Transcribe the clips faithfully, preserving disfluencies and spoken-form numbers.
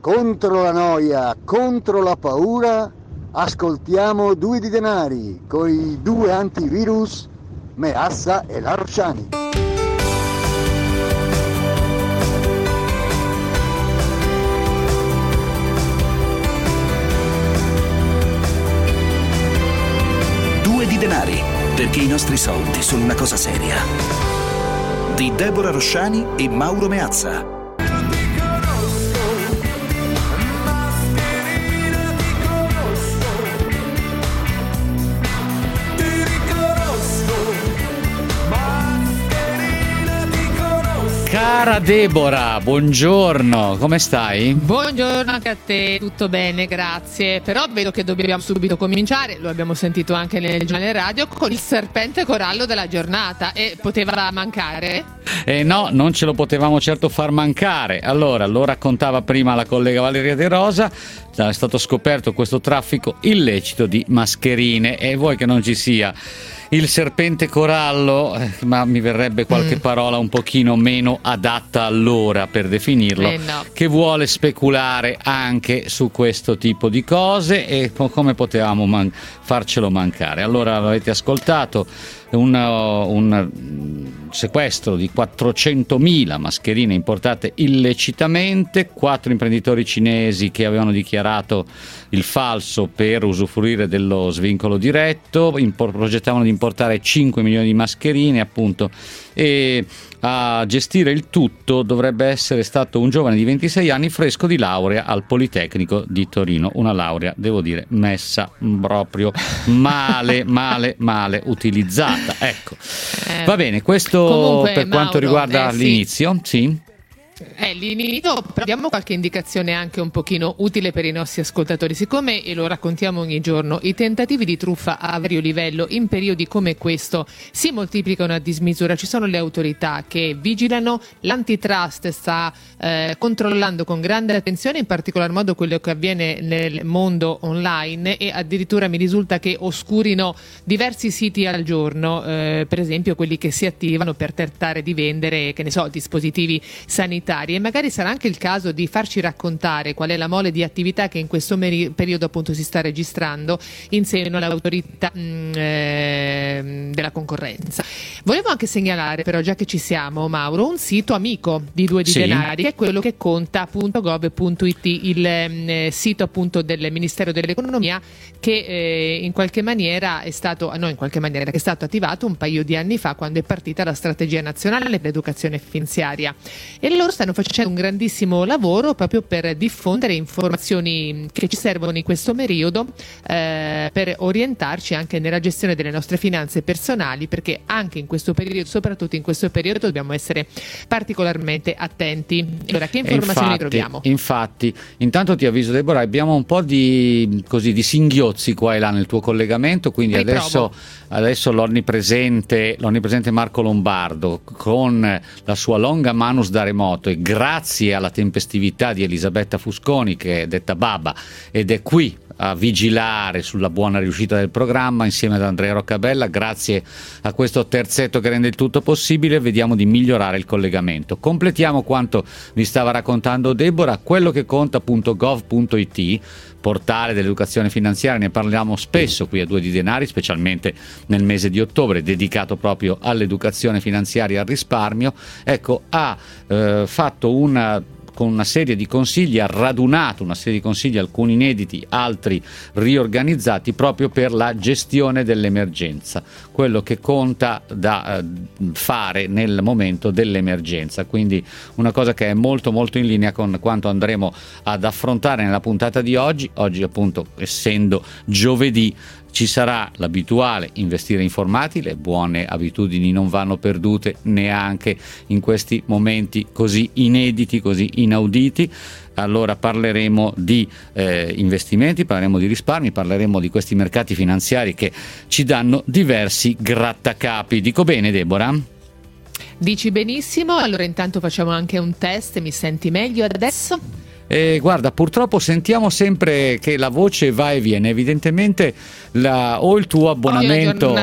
Contro la noia, contro la paura, ascoltiamo Due di Denari, coi due antivirus, Meazza e la Rosciani. Due di Denari, perché i nostri soldi sono una cosa seria. Di Deborah Rosciani e Mauro Meazza. Cara Deborah, buongiorno, come stai? Buongiorno anche a te, tutto bene, grazie. Però vedo che dobbiamo subito cominciare, lo abbiamo sentito anche nel giornale radio, con il serpente corallo della giornata. E poteva mancare? Eh no, non ce lo potevamo certo far mancare. Allora, lo raccontava prima la collega Valeria De Rosa, è stato scoperto questo traffico illecito di mascherine, e vuoi che non ci sia il serpente corallo, eh, ma mi verrebbe qualche mm. parola un pochino meno adatta allora per definirlo, eh no. che vuole speculare anche su questo tipo di cose, e come potevamo man- farcelo mancare. Allora, l'avete ascoltato, un, un sequestro di quattrocentomila mascherine importate illecitamente, quattro imprenditori cinesi che avevano dichiarato il falso per usufruire dello svincolo diretto, impor- progettavano di importare cinque milioni di mascherine, appunto, e a gestire il tutto dovrebbe essere stato un giovane di ventisei anni fresco di laurea al Politecnico di Torino, una laurea, devo dire, messa proprio male, male, male utilizzata. Ecco, eh, va bene, questo comunque, per quanto Mauro, riguarda eh, sì. l'inizio, sì. Eh, l'inizio, però diamo qualche indicazione anche un pochino utile per i nostri ascoltatori, siccome, e lo raccontiamo ogni giorno, i tentativi di truffa a vario livello in periodi come questo si moltiplicano a dismisura. Ci sono le autorità che vigilano, l'antitrust sta eh, controllando con grande attenzione in particolar modo quello che avviene nel mondo online, e addirittura mi risulta che oscurino diversi siti al giorno, eh, per esempio quelli che si attivano per tentare di vendere, che ne so, dispositivi sanitari. E magari sarà anche il caso di farci raccontare qual è la mole di attività che in questo meri- periodo appunto si sta registrando in seno all'autorità mh, eh, della concorrenza. Volevo anche segnalare, però, già che ci siamo, Mauro, un sito amico di Due di sì. Denari, che è quello che conta punto gov punto it, il eh, sito appunto del Ministero dell'Economia, che eh, in qualche maniera è stato, no in qualche maniera, che è stato attivato un paio di anni fa, quando è partita la strategia nazionale per l'educazione finanziaria, e loro stanno facendo un grandissimo lavoro proprio per diffondere informazioni che ci servono in questo periodo, eh, per orientarci anche nella gestione delle nostre finanze personali, perché anche in questo periodo, soprattutto in questo periodo, dobbiamo essere particolarmente attenti. Allora, che informazioni infatti, troviamo? Infatti, intanto ti avviso, Deborah, abbiamo un po' di così di singhiozzi qua e là nel tuo collegamento, quindi adesso, adesso l'onnipresente, l'onnipresente Marco Lombardo, con la sua longa manus da remoto, e grazie alla tempestività di Elisabetta Fusconi, che è detta Baba ed è qui a vigilare sulla buona riuscita del programma insieme ad Andrea Roccabella, grazie a questo terzetto che rende il tutto possibile, vediamo di migliorare il collegamento. Completiamo quanto vi stava raccontando Deborah. Quello che conta punto gov punto it, portale dell'educazione finanziaria, ne parliamo spesso qui a Due di Denari, specialmente nel mese di ottobre, dedicato proprio all'educazione finanziaria e al risparmio. Ecco, ha eh, fatto una con una serie di consigli, ha radunato una serie di consigli, alcuni inediti, altri riorganizzati, proprio per la gestione dell'emergenza, quello che conta da eh, fare nel momento dell'emergenza. Quindi una cosa che è molto molto in linea con quanto andremo ad affrontare nella puntata di oggi. Oggi, appunto, essendo giovedì, ci sarà l'abituale investire informati, le buone abitudini non vanno perdute neanche in questi momenti così inediti, così inauditi. Allora parleremo di eh, investimenti, parleremo di risparmi, parleremo di questi mercati finanziari che ci danno diversi grattacapi. Dico bene, Deborah? Dici benissimo. Allora intanto facciamo anche un test, mi senti meglio adesso? E guarda, purtroppo sentiamo sempre che la voce va e viene, evidentemente la, o il tuo abbonamento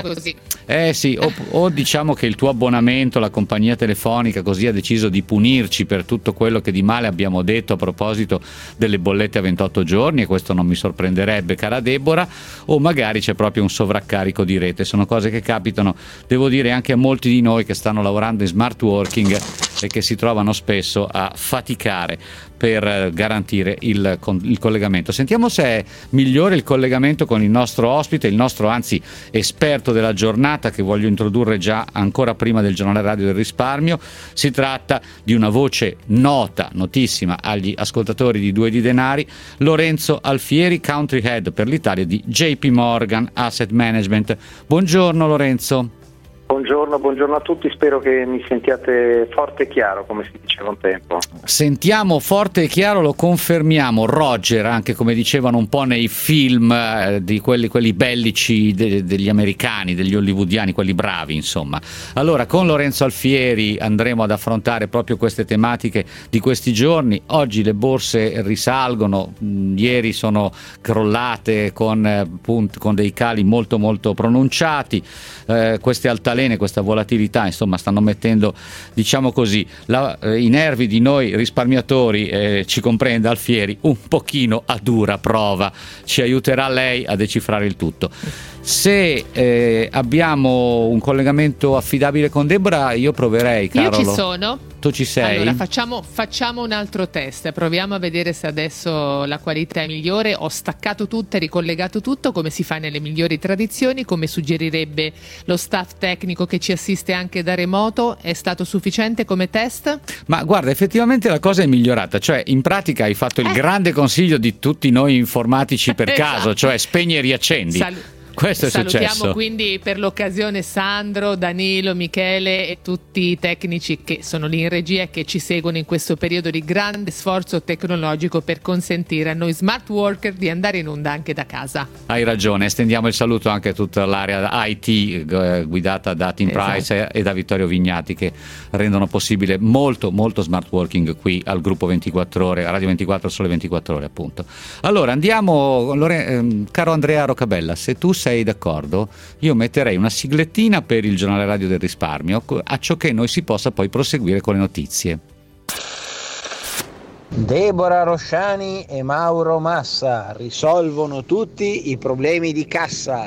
eh sì, o, o diciamo che il tuo abbonamento, la compagnia telefonica così ha deciso di punirci per tutto quello che di male abbiamo detto a proposito delle bollette a ventotto giorni, e questo non mi sorprenderebbe, cara Deborah, o magari c'è proprio un sovraccarico di rete. Sono cose che capitano, devo dire, anche a molti di noi che stanno lavorando in smart working e che si trovano spesso a faticare per garantire il, il collegamento. Sentiamo se è migliore il collegamento con il nostro ospite, il nostro anzi esperto della giornata, che voglio introdurre già ancora prima del giornale radio del risparmio. Si tratta di una voce nota, notissima agli ascoltatori di Due di Denari, Lorenzo Alfieri, Country Head per l'Italia di J P Morgan Asset Management. Buongiorno Lorenzo. Buongiorno, buongiorno a tutti, spero che mi sentiate forte e chiaro, come si diceva un tempo. Sentiamo forte e chiaro, lo confermiamo. Roger, anche come dicevano un po' nei film eh, di quelli, quelli bellici de, degli americani, degli hollywoodiani, quelli bravi insomma. Allora, con Lorenzo Alfieri andremo ad affrontare proprio queste tematiche di questi giorni. Oggi le borse risalgono, ieri sono crollate con, eh, punt, con dei cali molto molto pronunciati, eh, queste altalene, questa volatilità insomma stanno mettendo, diciamo così, la, eh, i nervi di noi risparmiatori, eh, ci comprende Alfieri, un pochino a dura prova. Ci aiuterà lei a decifrare il tutto. Se eh, abbiamo un collegamento affidabile con Deborah, io proverei, Carolo. Io ci sono. Tu ci sei? Allora facciamo, facciamo un altro test, proviamo a vedere se adesso la qualità è migliore. Ho staccato tutto e ricollegato tutto come si fa nelle migliori tradizioni, come suggerirebbe lo staff tecnico che ci assiste anche da remoto. È stato sufficiente come test? Ma guarda, effettivamente la cosa è migliorata, cioè in pratica hai fatto il eh. grande consiglio di tutti noi informatici per esatto. caso, cioè spegni e riaccendi. Salu- Questo è Salutiamo successo. quindi per l'occasione Sandro, Danilo, Michele e tutti i tecnici che sono lì in regia e che ci seguono in questo periodo di grande sforzo tecnologico per consentire a noi smart worker di andare in onda anche da casa. Hai ragione, estendiamo il saluto anche a tutta l'area I T eh, guidata da Tim Esatto. Price e da Vittorio Vignati, che rendono possibile molto molto smart working qui al gruppo ventiquattro ore, a Radio ventiquattro, Sole ventiquattro ore appunto. Allora andiamo, Lore, ehm, caro Andrea Rocabella, se tu sei d'accordo, io metterei una siglettina per il giornale radio del risparmio, a ciò che noi si possa poi proseguire con le notizie. Deborah Rosciani e Mauro Massa risolvono tutti i problemi di cassa.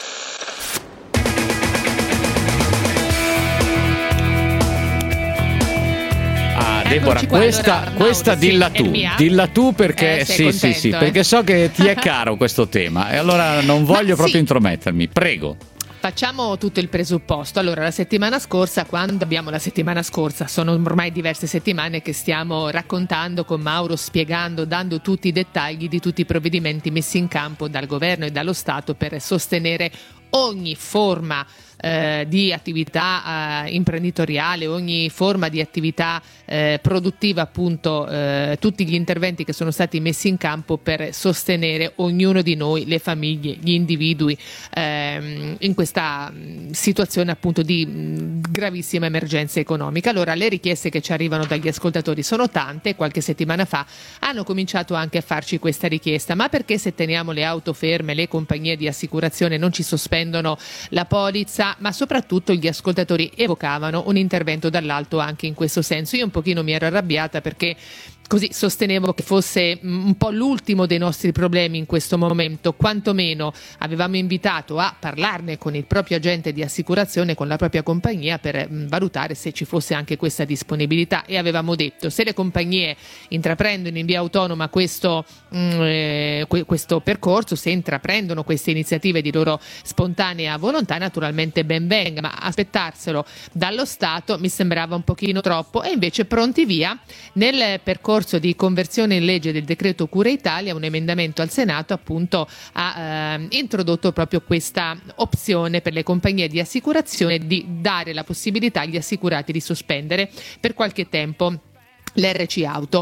Deborah, qua, questa, allora, questa Mauro, dilla sì, tu, dilla tu perché eh, sei sì, contento, sì, sì, eh? perché so che ti è caro questo tema e allora non voglio Ma proprio sì. intromettermi, prego. Facciamo tutto il presupposto. Allora, la settimana scorsa, quando abbiamo la settimana scorsa, sono ormai diverse settimane che stiamo raccontando con Mauro, spiegando, dando tutti i dettagli di tutti i provvedimenti messi in campo dal governo e dallo Stato per sostenere ogni forma eh, di attività eh, imprenditoriale, ogni forma di attività eh, produttiva, appunto, eh, tutti gli interventi che sono stati messi in campo per sostenere ognuno di noi, le famiglie, gli individui ehm, in questa situazione appunto di mh, gravissima emergenza economica. Allora, le richieste che ci arrivano dagli ascoltatori sono tante. Qualche settimana fa hanno cominciato anche a farci questa richiesta: ma perché se teniamo le auto ferme le compagnie di assicurazione non ci sospendono la polizza? Ma soprattutto gli ascoltatori evocavano un intervento dall'alto anche in questo senso. Io un pochino mi ero arrabbiata perché così sostenevo che fosse un po' l'ultimo dei nostri problemi in questo momento. Quantomeno avevamo invitato a parlarne con il proprio agente di assicurazione, con la propria compagnia, per valutare se ci fosse anche questa disponibilità, e avevamo detto: se le compagnie intraprendono in via autonoma questo, eh, questo percorso, se intraprendono queste iniziative di loro spontanea volontà, naturalmente ben venga, ma aspettarselo dallo Stato mi sembrava un pochino troppo. E invece pronti via, nel percorso di conversione in legge del decreto Cura Italia, un emendamento al Senato appunto ha eh, introdotto proprio questa opzione per le compagnie di assicurazione di dare la possibilità agli assicurati di sospendere per qualche tempo l'R C Auto,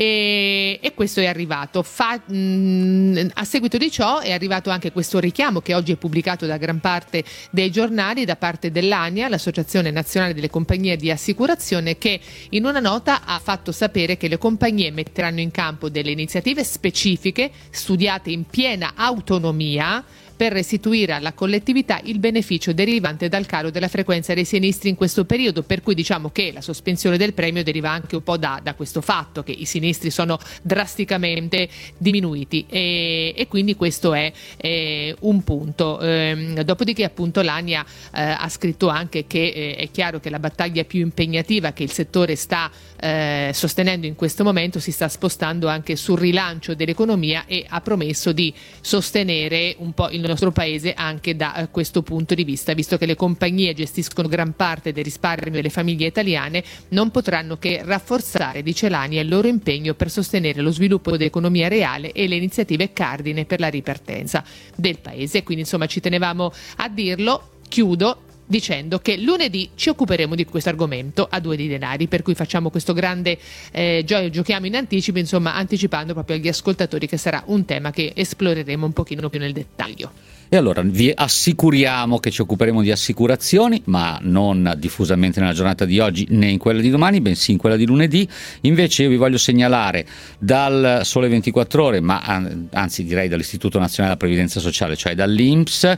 e, e questo è arrivato. Fa, mh, a seguito di ciò è arrivato anche questo richiamo che oggi è pubblicato da gran parte dei giornali da parte dell'ANIA, l'Associazione Nazionale delle Compagnie di Assicurazione, che in una nota ha fatto sapere che le compagnie metteranno in campo delle iniziative specifiche studiate in piena autonomia per restituire alla collettività il beneficio derivante dal calo della frequenza dei sinistri in questo periodo, per cui diciamo che la sospensione del premio deriva anche un po' da, da questo fatto che i sinistri sono drasticamente diminuiti, e, e quindi questo è eh, un punto. Ehm, dopodiché appunto l'ANIA eh, ha scritto anche che eh, è chiaro che la battaglia più impegnativa che il settore sta eh, sostenendo in questo momento si sta spostando anche sul rilancio dell'economia, e ha promesso di sostenere un po' il nostro paese anche da uh, questo punto di vista, visto che le compagnie gestiscono gran parte del risparmio delle famiglie italiane. Non potranno che rafforzare, dice l'ANIA, il loro impegno per sostenere lo sviluppo dell'economia reale e le iniziative cardine per la ripartenza del paese. Quindi insomma ci tenevamo a dirlo. Chiudo dicendo che lunedì ci occuperemo di questo argomento a Due di Denari, per cui facciamo questo grande eh, gio- giochiamo in anticipo, insomma anticipando proprio agli ascoltatori che sarà un tema che esploreremo un pochino più nel dettaglio. E allora vi assicuriamo che ci occuperemo di assicurazioni, ma non diffusamente nella giornata di oggi né in quella di domani, bensì in quella di lunedì. Invece io vi voglio segnalare dal Sole ventiquattro Ore, ma anzi direi dall'Istituto Nazionale della Previdenza Sociale, cioè dall'I N P S,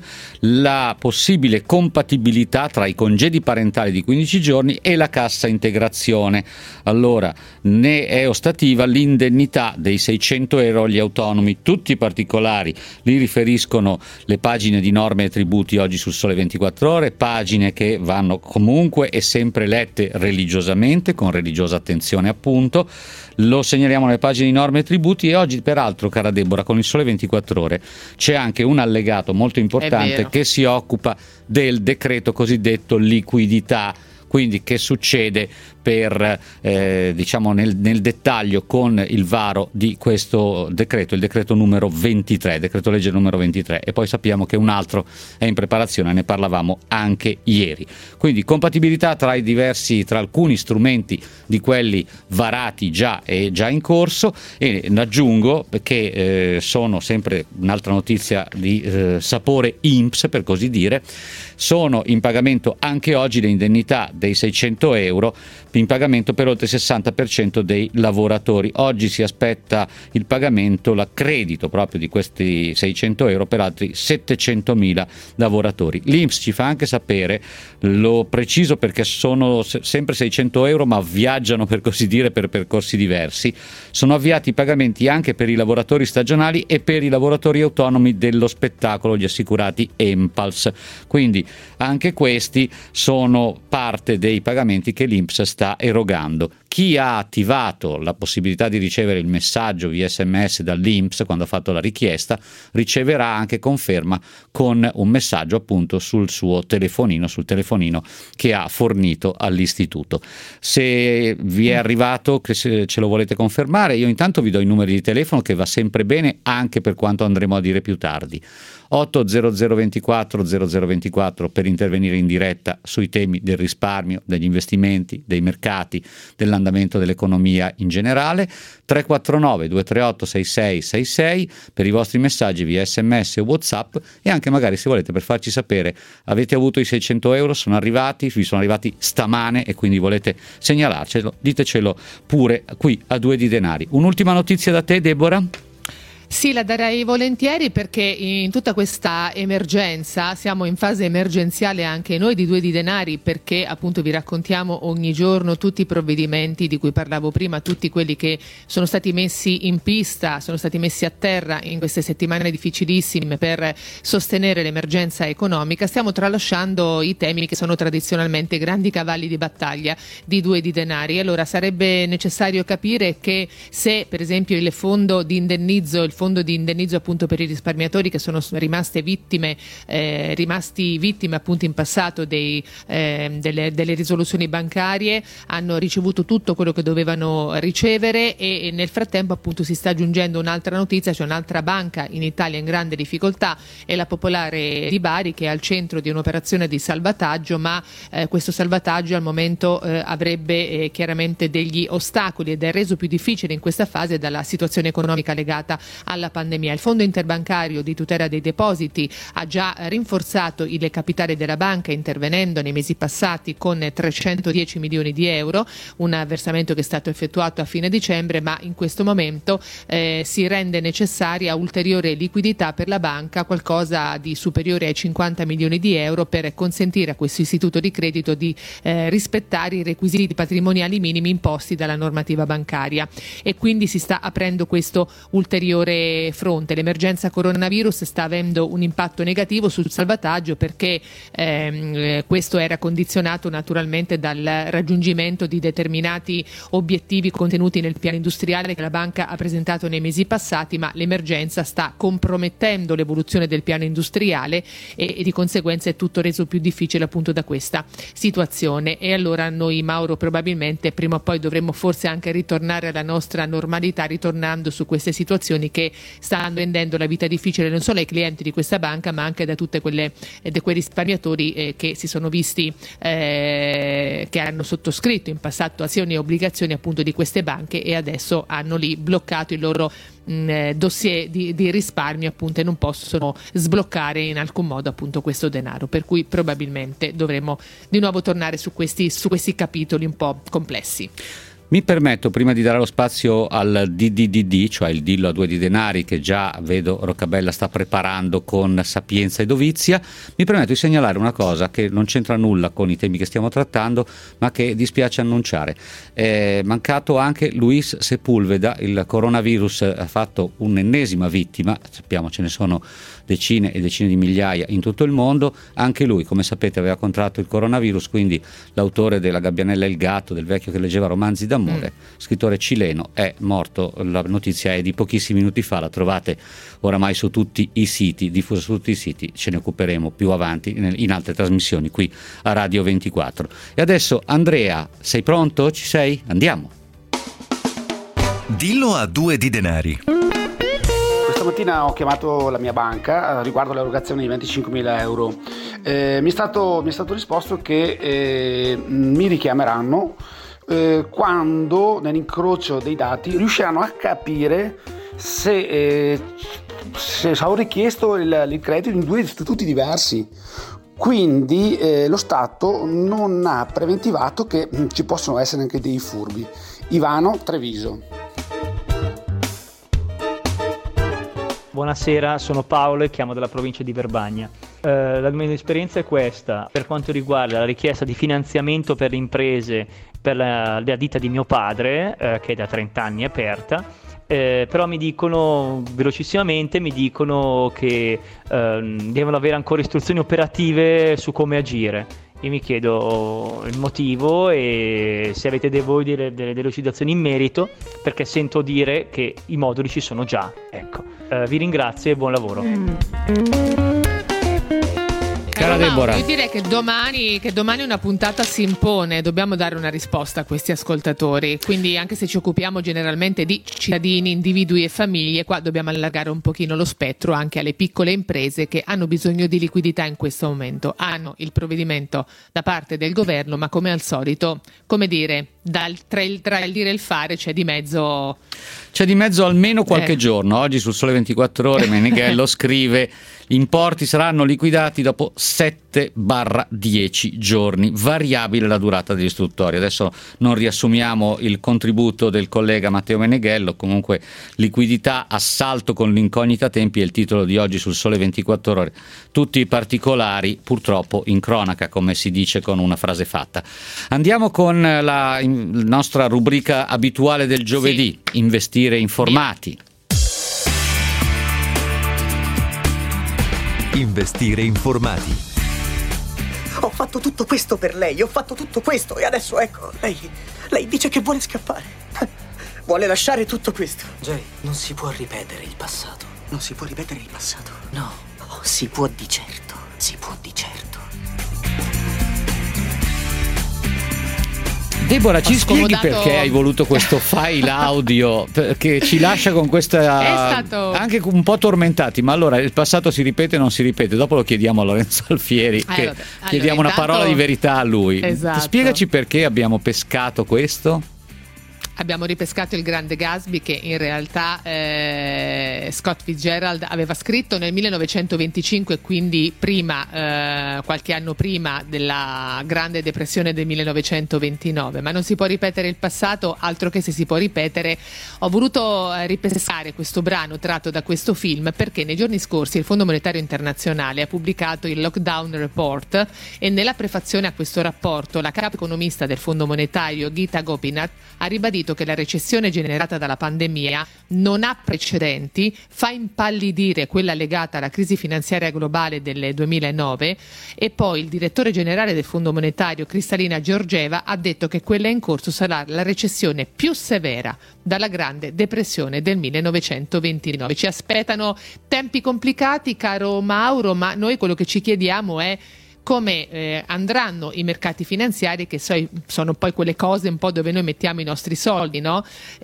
la possibile compatibilità tra i congedi parentali di quindici giorni e la cassa integrazione. Allora, ne è ostativa l'indennità dei seicento euro agli autonomi. Tutti i particolari li riferiscono le pagine di norme e tributi oggi sul Sole ventiquattro Ore, pagine che vanno comunque e sempre lette religiosamente, con religiosa attenzione appunto. Lo segnaliamo nelle pagine di norme e tributi, e oggi peraltro, cara Deborah, con il Sole ventiquattro Ore c'è anche un allegato molto importante che si occupa del decreto cosiddetto liquidità. Quindi che succede per eh, diciamo nel, nel dettaglio con il varo di questo decreto, il decreto numero ventitré, decreto legge numero ventitré, e poi sappiamo che un altro è in preparazione, ne parlavamo anche ieri. Quindi compatibilità tra i diversi, tra alcuni strumenti di quelli varati già e già in corso, e aggiungo che eh, sono sempre un'altra notizia di eh, sapore I N P S, per così dire. Sono in pagamento anche oggi le indennità dei seicento euro in pagamento per oltre il sessanta per cento dei lavoratori. Oggi si aspetta il pagamento, l'accredito proprio di questi seicento euro per altri settecentomila lavoratori. L'I N P S ci fa anche sapere, lo preciso perché sono sempre seicento euro ma viaggiano, per così dire, per percorsi diversi. Sono avviati i pagamenti anche per i lavoratori stagionali e per i lavoratori autonomi dello spettacolo, gli assicurati E M P A L S. Quindi anche questi sono parte dei pagamenti che l'I N P S sta erogando. Chi ha attivato la possibilità di ricevere il messaggio via sms dall'I N P S quando ha fatto la richiesta riceverà anche conferma con un messaggio appunto sul suo telefonino, sul telefonino che ha fornito all'istituto. Se vi è arrivato, che se ce lo volete confermare, io intanto vi do i numeri di telefono, che va sempre bene anche per quanto andremo a dire più tardi. otto zero zero ventiquattro zero zero ventiquattro per intervenire in diretta sui temi del risparmio, degli investimenti, dei mercati, dell'andamento dell'economia in generale. Tre quattro nove due tre otto sei sei sei sei per i vostri messaggi via sms o WhatsApp, e anche magari, se volete, per farci sapere avete avuto i seicento euro, sono arrivati, vi sono arrivati stamane e quindi volete segnalarcelo, ditecelo pure qui a Due di Denari. Un'ultima notizia da te, Deborah? Sì, la darei volentieri, perché in tutta questa emergenza siamo in fase emergenziale anche noi di Due di Denari, perché appunto vi raccontiamo ogni giorno tutti i provvedimenti di cui parlavo prima, tutti quelli che sono stati messi in pista, sono stati messi a terra in queste settimane difficilissime per sostenere l'emergenza economica. Stiamo tralasciando i temi che sono tradizionalmente grandi cavalli di battaglia di Due di Denari. Allora sarebbe necessario capire che se per esempio il fondo di indennizzo, il fondo di indennizzo appunto per i risparmiatori che sono rimaste vittime, eh, rimasti vittime appunto in passato dei, eh, delle, delle risoluzioni bancarie, hanno ricevuto tutto quello che dovevano ricevere e, e nel frattempo appunto si sta aggiungendo un'altra notizia, cioè un'altra banca in Italia in grande difficoltà è la Popolare di Bari, che è al centro di un'operazione di salvataggio, ma eh, questo salvataggio al momento eh, avrebbe eh, chiaramente degli ostacoli ed è reso più difficile in questa fase dalla situazione economica legata alla pandemia. Il Fondo Interbancario di Tutela dei Depositi ha già rinforzato il capitale della banca intervenendo nei mesi passati con trecentodieci milioni di euro, un versamento che è stato effettuato a fine dicembre, ma in questo momento eh, si rende necessaria ulteriore liquidità per la banca, qualcosa di superiore ai cinquanta milioni di euro, per consentire a questo istituto di credito di eh, rispettare i requisiti patrimoniali minimi imposti dalla normativa bancaria, e quindi si sta aprendo questo ulteriore fronte. L'emergenza coronavirus sta avendo un impatto negativo sul salvataggio perché ehm, questo era condizionato naturalmente dal raggiungimento di determinati obiettivi contenuti nel piano industriale che la banca ha presentato nei mesi passati, ma l'emergenza sta compromettendo l'evoluzione del piano industriale e, e di conseguenza è tutto reso più difficile appunto da questa situazione. E allora noi, Mauro, probabilmente prima o poi dovremmo forse anche ritornare alla nostra normalità, ritornando su queste situazioni che stanno rendendo la vita difficile non solo ai clienti di questa banca ma anche da tutte quelle eh, da quei risparmiatori eh, che si sono visti eh, che hanno sottoscritto in passato azioni e obbligazioni appunto di queste banche e adesso hanno lì bloccato il loro mh, dossier di, di risparmio appunto e non possono sbloccare in alcun modo appunto questo denaro, per cui probabilmente dovremo di nuovo tornare su questi, su questi capitoli un po' complessi. Mi permetto, prima di dare lo spazio al D D D D, cioè il dillo a due di denari che già vedo Roccabella sta preparando con sapienza e dovizia, mi permetto di segnalare una cosa che non c'entra nulla con i temi che stiamo trattando ma che dispiace annunciare. È mancato anche Luis Sepulveda, il coronavirus ha fatto un'ennesima vittima, sappiamo ce ne sono decine e decine di migliaia in tutto il mondo, anche lui come sapete aveva contratto il coronavirus, quindi l'autore della Gabbianella e il gatto, del vecchio che leggeva romanzi d'amore, mm. scrittore cileno, è morto. La notizia è di pochissimi minuti fa, la trovate oramai su tutti i siti, diffusa su tutti i siti, ce ne occuperemo più avanti in altre trasmissioni qui a Radio ventiquattro. E adesso Andrea, sei pronto? Ci sei? Andiamo. Dillo a due di denari. Stamattina ho chiamato la mia banca riguardo l'erogazione di venticinquemila euro. Eh, mi, è stato, mi è stato risposto che eh, mi richiameranno eh, quando nell'incrocio dei dati riusciranno a capire se, eh, se ho richiesto il, il credito in due istituti diversi. Quindi eh, lo Stato non ha preventivato che ci possono essere anche dei furbi. Ivano, Treviso. Buonasera, sono Paolo e chiamo dalla provincia di Verbagna. Eh, la mia esperienza è questa: per quanto riguarda la richiesta di finanziamento per le imprese per la, la ditta di mio padre, eh, che è da trenta anni aperta, eh, però mi dicono, velocissimamente, mi dicono che eh, devono avere ancora istruzioni operative su come agire. Io mi chiedo il motivo e se avete de- voi delle, delle delucidazioni in merito, perché sento dire che i moduli ci sono già. Ecco, eh, vi ringrazio e buon lavoro. Mm. Cara Deborah, io direi che domani, che domani una puntata si impone, dobbiamo dare una risposta a questi ascoltatori, quindi anche se ci occupiamo generalmente di cittadini, individui e famiglie, qua dobbiamo allargare un pochino lo spettro anche alle piccole imprese che hanno bisogno di liquidità in questo momento, hanno il provvedimento da parte del governo, ma come al solito, come dire, dal, tra, il, tra il dire e il fare c'è di mezzo c'è di mezzo almeno qualche eh. giorno. Oggi sul Sole ventiquattro Ore Meneghello scrive: gli importi saranno liquidati dopo sette dieci giorni, variabile la durata degli istruttori. Adesso non riassumiamo il contributo del collega Matteo Meneghello, comunque liquidità, assalto con l'incognita tempi è il titolo di oggi sul Sole ventiquattro Ore. Tutti i particolari purtroppo in cronaca, come si dice con una frase fatta. Andiamo con la in, nostra rubrica abituale del giovedì, sì. Investire informati. Investire informati. Ho fatto tutto questo per lei, ho fatto tutto questo e adesso ecco, lei, lei dice che vuole scappare. vuole lasciare tutto questo. Jay, non si può ripetere il passato. Non si può ripetere il passato. No, oh, si può di certo, si può di certo. Deborah, ci spieghi scomodato... perché hai voluto questo file audio che ci lascia con questa stato... anche un po' tormentati, ma allora il passato si ripete o non si ripete? Dopo lo chiediamo a Lorenzo Alfieri, eh, che vabbè. chiediamo allora, una parola intanto... di verità a lui. Esatto. Spiegaci perché abbiamo pescato questo. Abbiamo ripescato il grande Gatsby, che in realtà eh, Scott Fitzgerald aveva scritto nel millenovecentoventicinque, quindi prima, eh, qualche anno prima della Grande Depressione del millenovecentoventinove. Ma non si può ripetere il passato, altro che se si può ripetere. Ho voluto eh, ripescare questo brano tratto da questo film perché nei giorni scorsi il Fondo Monetario Internazionale ha pubblicato il Lockdown Report, e nella prefazione a questo rapporto la capo economista del Fondo Monetario, Geeta Gopinath, ha ribadito che la recessione generata dalla pandemia non ha precedenti, fa impallidire quella legata alla crisi finanziaria globale del duemilanove, e poi il direttore generale del Fondo Monetario, Kristalina Georgieva, ha detto che quella in corso sarà la recessione più severa dalla Grande Depressione del millenovecentoventinove. Ci aspettano tempi complicati, caro Mauro, ma noi quello che ci chiediamo è come eh, andranno i mercati finanziari, che so, sono poi quelle cose un po' dove noi mettiamo i nostri soldi, no?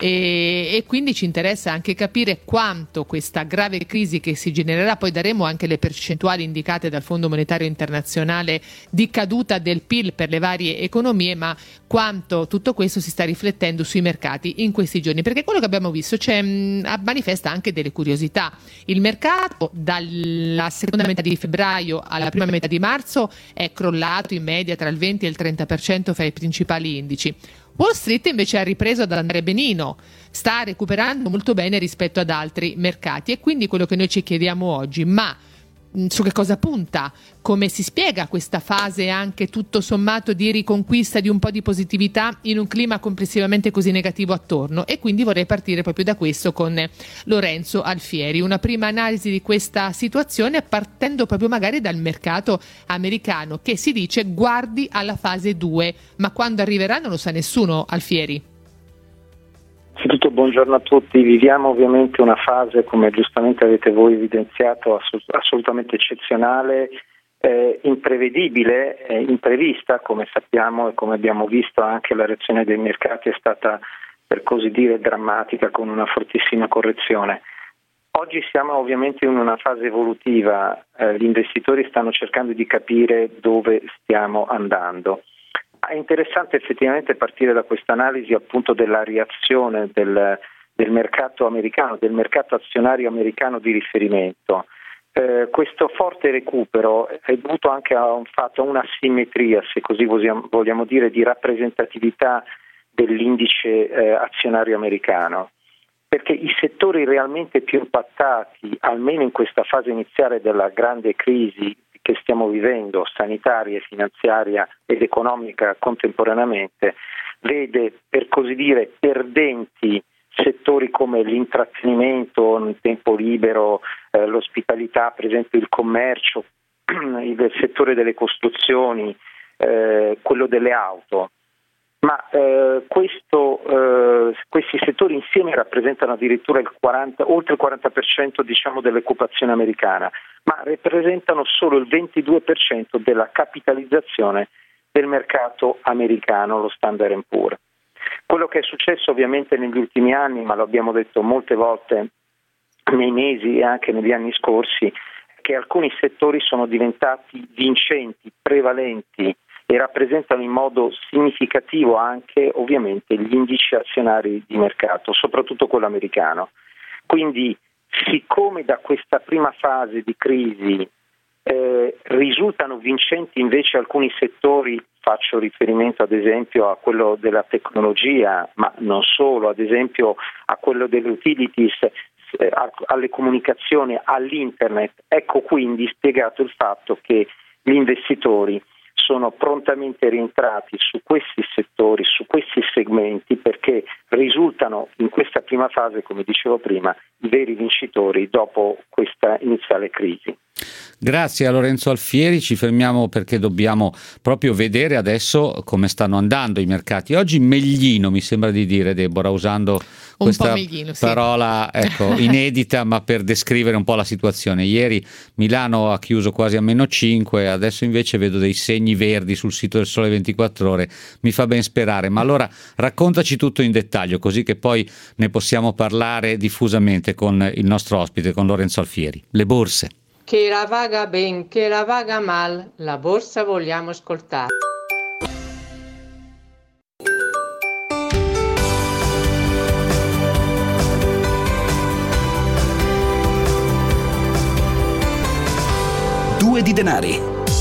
E, e quindi ci interessa anche capire quanto questa grave crisi che si genererà, poi daremo anche le percentuali indicate dal Fondo Monetario Internazionale di caduta del P I L per le varie economie, ma quanto tutto questo si sta riflettendo sui mercati in questi giorni, perché quello che abbiamo visto c'è, mh, manifesta anche delle curiosità. Il mercato dalla seconda metà di febbraio alla prima metà di marzo è crollato in media tra il venti e il trenta per cento fra i principali indici. Wall Street invece ha ripreso ad andare benino, sta recuperando molto bene rispetto ad altri mercati, e quindi quello che noi ci chiediamo oggi, ma su che cosa punta? Come si spiega questa fase anche tutto sommato di riconquista di un po' di positività in un clima complessivamente così negativo attorno? E quindi vorrei partire proprio da questo con Lorenzo Alfieri, una prima analisi di questa situazione partendo proprio magari dal mercato americano, che si dice guardi alla fase due, ma quando arriverà non lo sa nessuno, Alfieri. Innanzitutto buongiorno a tutti, viviamo ovviamente una fase, come giustamente avete voi evidenziato, assolutamente eccezionale, eh, imprevedibile, eh, imprevista, come sappiamo e come abbiamo visto anche la reazione dei mercati è stata per così dire drammatica, con una fortissima correzione. Oggi siamo ovviamente in una fase evolutiva, eh, gli investitori stanno cercando di capire dove stiamo andando. È interessante effettivamente partire da questa analisi appunto della reazione del, del mercato americano, del mercato azionario americano di riferimento. Eh, questo forte recupero è dovuto anche a un fatto, a un'asimmetria, se così vogliamo, vogliamo dire, di rappresentatività dell'indice eh, azionario americano, perché i settori realmente più impattati, almeno in questa fase iniziale della grande crisi che stiamo vivendo, sanitaria, finanziaria ed economica contemporaneamente, vede per così dire perdenti settori come l'intrattenimento, il tempo libero, eh, l'ospitalità, per esempio il commercio, il settore delle costruzioni, eh, quello delle auto. Ma eh, questo, eh, questi settori insieme rappresentano addirittura il quaranta, oltre il quaranta per cento diciamo, dell'occupazione americana, ma rappresentano solo il ventidue per cento della capitalizzazione del mercato americano, lo Standard and Poor's. Quello che è successo ovviamente negli ultimi anni, ma lo abbiamo detto molte volte nei mesi e anche negli anni scorsi, è che alcuni settori sono diventati vincenti, prevalenti, e rappresentano in modo significativo anche ovviamente gli indici azionari di mercato, soprattutto quello americano. Quindi, siccome da questa prima fase di crisi eh, risultano vincenti invece alcuni settori, faccio riferimento ad esempio a quello della tecnologia, ma non solo, ad esempio a quello delle utilities, eh, alle comunicazioni, all'internet, ecco quindi spiegato il fatto che gli investitori sono prontamente rientrati su questi settori, su questi segmenti, perché risultano in questa prima fase, come dicevo prima, i veri vincitori dopo questa iniziale crisi. Grazie a Lorenzo Alfieri, ci fermiamo perché dobbiamo proprio vedere adesso come stanno andando i mercati. Oggi meglino, mi sembra di dire, Deborah, usando un questa meglino, sì. parola ecco, inedita, ma per descrivere un po' la situazione. Ieri Milano ha chiuso quasi a meno cinque, adesso invece vedo dei segni verdi sul sito del Sole ventiquattro Ore, mi fa ben sperare. Ma allora raccontaci tutto in dettaglio, così che poi ne possiamo parlare diffusamente con il nostro ospite, con Lorenzo Alfieri. Le borse. Che la vaga ben, che la vaga mal, la borsa vogliamo ascoltare. Due di denari.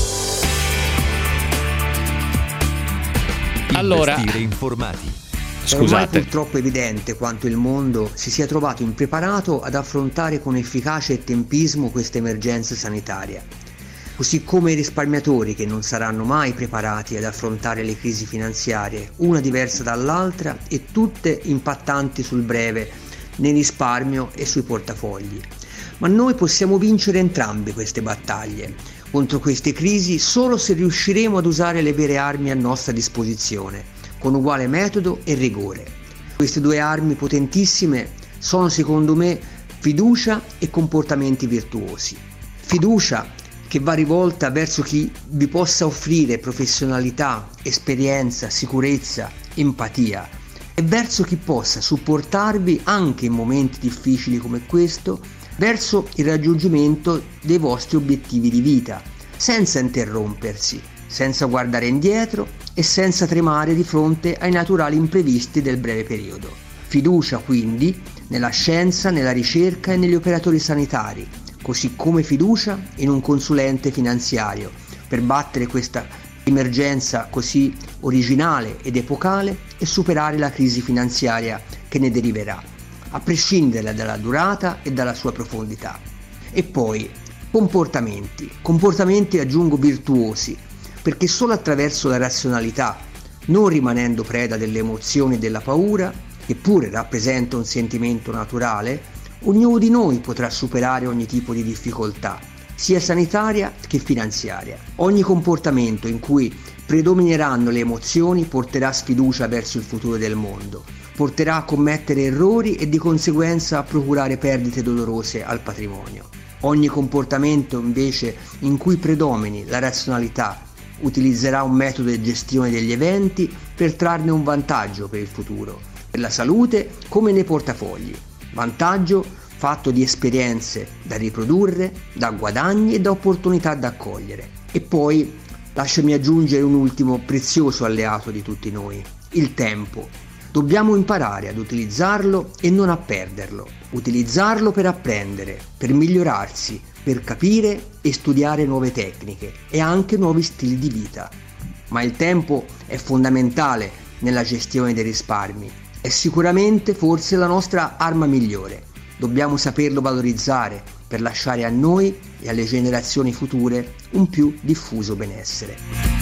Allora, Investire informati. È ormai purtroppo evidente quanto il mondo si sia trovato impreparato ad affrontare con efficacia e tempismo questa emergenza sanitaria, così come i risparmiatori che non saranno mai preparati ad affrontare le crisi finanziarie, una diversa dall'altra e tutte impattanti sul breve, nel risparmio e sui portafogli. Ma noi possiamo vincere entrambe queste battaglie contro queste crisi solo se riusciremo ad usare le vere armi a nostra disposizione, con uguale metodo e rigore. Queste due armi potentissime sono secondo me fiducia e comportamenti virtuosi. Fiducia che va rivolta verso chi vi possa offrire professionalità, esperienza, sicurezza, empatia e verso chi possa supportarvi anche in momenti difficili come questo verso il raggiungimento dei vostri obiettivi di vita, senza interrompersi, senza guardare indietro e senza tremare di fronte ai naturali imprevisti del breve periodo. Fiducia quindi nella scienza, nella ricerca e negli operatori sanitari, così come fiducia in un consulente finanziario per battere questa emergenza così originale ed epocale e superare la crisi finanziaria che ne deriverà, a prescindere dalla durata e dalla sua profondità. E poi comportamenti, comportamenti aggiungo virtuosi, perché solo attraverso la razionalità, non rimanendo preda delle emozioni e della paura, che pure rappresenta un sentimento naturale, ognuno di noi potrà superare ogni tipo di difficoltà, sia sanitaria che finanziaria. Ogni comportamento in cui predomineranno le emozioni porterà sfiducia verso il futuro del mondo, porterà a commettere errori e di conseguenza a procurare perdite dolorose al patrimonio. Ogni comportamento invece in cui predomini la razionalità utilizzerà un metodo di gestione degli eventi per trarne un vantaggio per il futuro, per la salute come nei portafogli. Vantaggio fatto di esperienze da riprodurre, da guadagni e da opportunità da accogliere. E poi lasciami aggiungere un ultimo prezioso alleato di tutti noi, il tempo. Dobbiamo imparare ad utilizzarlo e non a perderlo. Utilizzarlo per apprendere, per migliorarsi, per capire e studiare nuove tecniche e anche nuovi stili di vita. Ma il tempo è fondamentale nella gestione dei risparmi. È sicuramente forse la nostra arma migliore. Dobbiamo saperlo valorizzare per lasciare a noi e alle generazioni future un più diffuso benessere.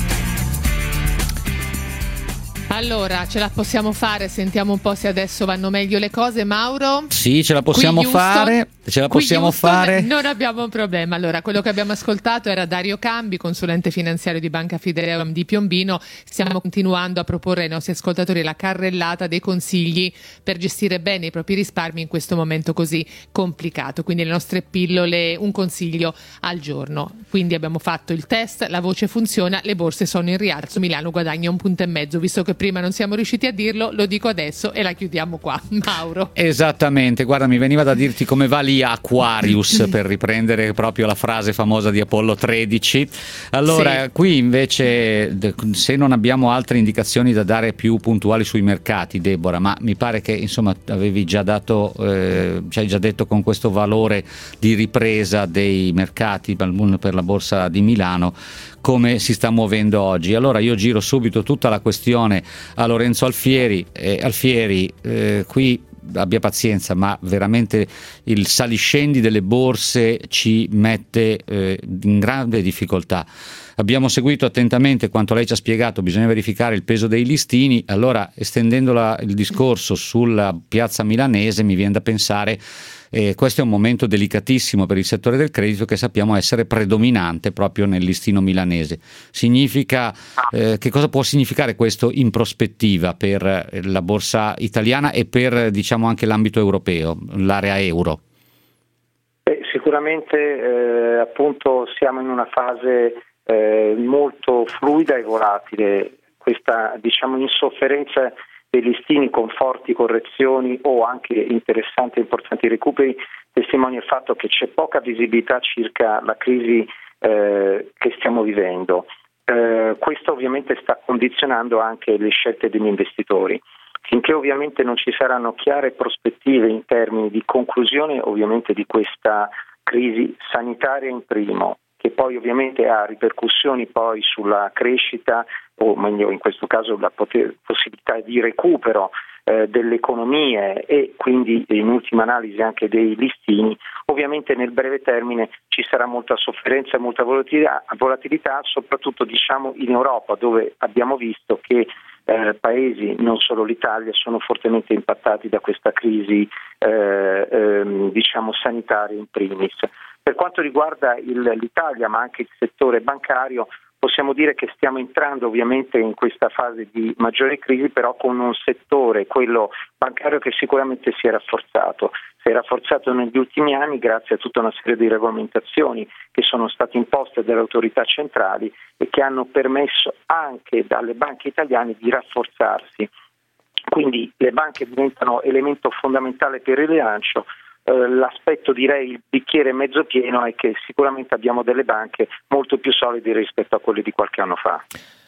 Allora, ce la possiamo fare, sentiamo un po' se adesso vanno meglio le cose, Mauro? Sì, ce la possiamo Qui fare, ce la Qui possiamo Houston, fare. Non abbiamo un problema. Allora, quello che abbiamo ascoltato era Dario Cambi, consulente finanziario di Banca Fideuram di Piombino. Stiamo continuando a proporre ai nostri ascoltatori la carrellata dei consigli per gestire bene i propri risparmi in questo momento così complicato. Quindi le nostre pillole, un consiglio al giorno. Quindi abbiamo fatto il test, la voce funziona, le borse sono in rialzo, Milano guadagna un punto e mezzo, visto che prima non siamo riusciti a dirlo, lo dico adesso e la chiudiamo qua. Mauro. Esattamente, guarda, mi veniva da dirti come va lì Aquarius per riprendere proprio la frase famosa di Apollo tredici. Allora, sì. Qui invece se non abbiamo altre indicazioni da dare più puntuali sui mercati, Deborah, ma mi pare che insomma avevi già dato, eh, ci hai già detto con questo valore di ripresa dei mercati per la borsa di Milano come si sta muovendo oggi. Allora io giro subito tutta la questione a Lorenzo Alfieri. Eh, Alfieri, eh, qui abbia pazienza, ma veramente il saliscendi delle borse ci mette eh, in grande difficoltà. abbiamo seguito attentamente quanto lei ci ha spiegato, bisogna verificare il peso dei listini. Allora, estendendo la, il discorso sulla piazza milanese, mi viene da pensare eh, questo è un momento delicatissimo per il settore del credito, che sappiamo essere predominante proprio nel listino milanese. Significa eh, che cosa può significare questo in prospettiva per la borsa italiana e per, diciamo, anche l'ambito europeo, l'area euro? Beh, sicuramente eh, appunto siamo in una fase eh, molto fluida e volatile. Questa, diciamo, insofferenza dei listini con forti correzioni o anche interessanti e importanti recuperi testimonia il fatto che c'è poca visibilità circa la crisi eh, che stiamo vivendo. Eh, questo ovviamente sta condizionando anche le scelte degli investitori. Finché ovviamente non ci saranno chiare prospettive in termini di conclusione ovviamente di questa crisi sanitaria in primo, che poi ovviamente ha ripercussioni poi sulla crescita, o meglio in questo caso la poter- possibilità di recupero eh, delle economie e quindi in ultima analisi anche dei listini, ovviamente nel breve termine ci sarà molta sofferenza e molta volatilità, volatilità soprattutto diciamo in Europa, dove abbiamo visto che eh, paesi, non solo l'Italia, sono fortemente impattati da questa crisi eh, ehm, diciamo sanitaria in primis. Per quanto riguarda il, l'Italia, ma anche il settore bancario, possiamo dire che stiamo entrando ovviamente in questa fase di maggiore crisi, però con un settore, quello bancario, che sicuramente si è rafforzato. Si è rafforzato negli ultimi anni grazie a tutta una serie di regolamentazioni che sono state imposte dalle autorità centrali e che hanno permesso anche dalle banche italiane di rafforzarsi. Quindi le banche diventano elemento fondamentale per il rilancio. L'aspetto, direi, il bicchiere mezzo pieno è che sicuramente abbiamo delle banche molto più solide rispetto a quelle di qualche anno fa.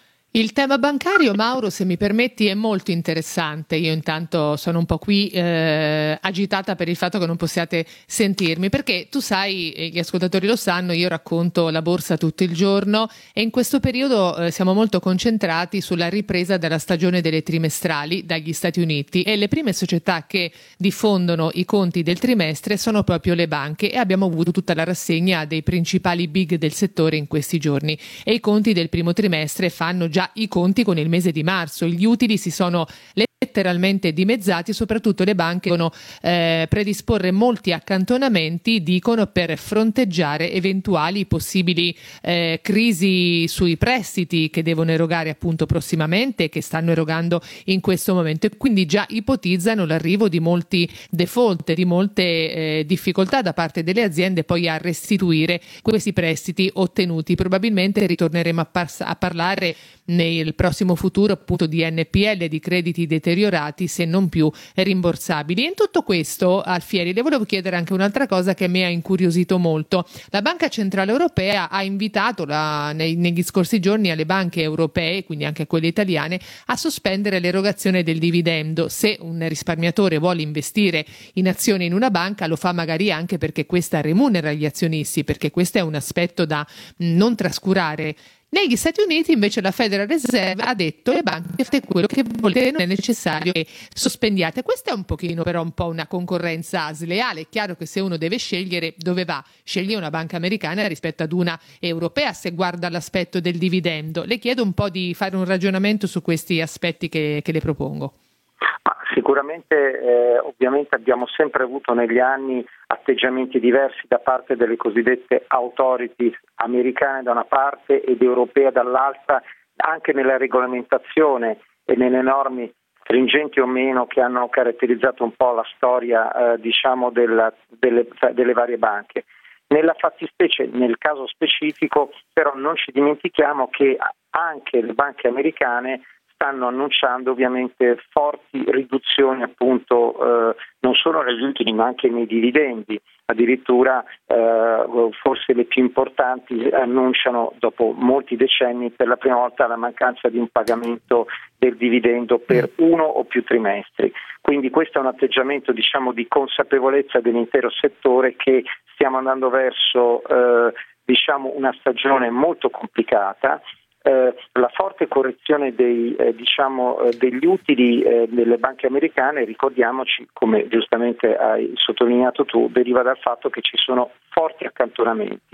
Il tema bancario, Mauro, se mi permetti, è molto interessante. Io intanto sono un po' qui eh, agitata per il fatto che non possiate sentirmi, perché tu sai, e gli ascoltatori lo sanno, io racconto la borsa tutto il giorno e in questo periodo eh, siamo molto concentrati sulla ripresa della stagione delle trimestrali dagli Stati Uniti, e le prime società che diffondono i conti del trimestre sono proprio le banche, e abbiamo avuto tutta la rassegna dei principali big del settore in questi giorni, e i conti del primo trimestre fanno già i conti con il mese di marzo. Gli utili si sono letteralmente dimezzati, soprattutto le banche devono eh, predisporre molti accantonamenti, dicono, per fronteggiare eventuali possibili eh, crisi sui prestiti che devono erogare appunto prossimamente, che stanno erogando in questo momento, e quindi già ipotizzano l'arrivo di molti default, di molte eh, difficoltà da parte delle aziende poi a restituire questi prestiti ottenuti. Probabilmente ritorneremo a, par- a parlare nel prossimo futuro appunto di N P L, di crediti deteriorati se non più rimborsabili. E in tutto questo, Alfieri, le volevo chiedere anche un'altra cosa che mi ha incuriosito molto. La Banca Centrale Europea ha invitato la, nei, negli scorsi giorni alle banche europee, quindi anche a quelle italiane, a sospendere l'erogazione del dividendo. Se un risparmiatore vuole investire in azioni in una banca, lo fa magari anche perché questa remunera gli azionisti, perché questo è un aspetto da mh, non trascurare. Negli Stati Uniti invece la Federal Reserve ha detto: le banche fate quello che volete, non è necessario che sospendiate. Questa è un pochino però un po' una concorrenza sleale. È chiaro che se uno deve scegliere dove va, sceglie una banca americana rispetto ad una europea se guarda l'aspetto del dividendo. Le chiedo un po' di fare un ragionamento su questi aspetti che, che le propongo. Ma sicuramente eh, ovviamente abbiamo sempre avuto negli anni atteggiamenti diversi da parte delle cosiddette authorities americane da una parte ed europea dall'altra, anche nella regolamentazione e nelle norme stringenti o meno che hanno caratterizzato un po' la storia eh, diciamo della, delle, delle varie banche. Nella fattispecie, nel caso specifico, però non ci dimentichiamo che anche le banche americane stanno annunciando ovviamente forti riduzioni appunto eh, non solo negli utili ma anche nei dividendi. Addirittura eh, forse le più importanti annunciano dopo molti decenni per la prima volta la mancanza di un pagamento del dividendo per uno o più trimestri. Quindi questo è un atteggiamento diciamo di consapevolezza dell'intero settore che stiamo andando verso eh, diciamo una stagione molto complicata. Eh, la forte correzione dei, eh, diciamo, eh, degli utili eh, delle banche americane, ricordiamoci, come giustamente hai sottolineato tu, deriva dal fatto che ci sono forti accantonamenti.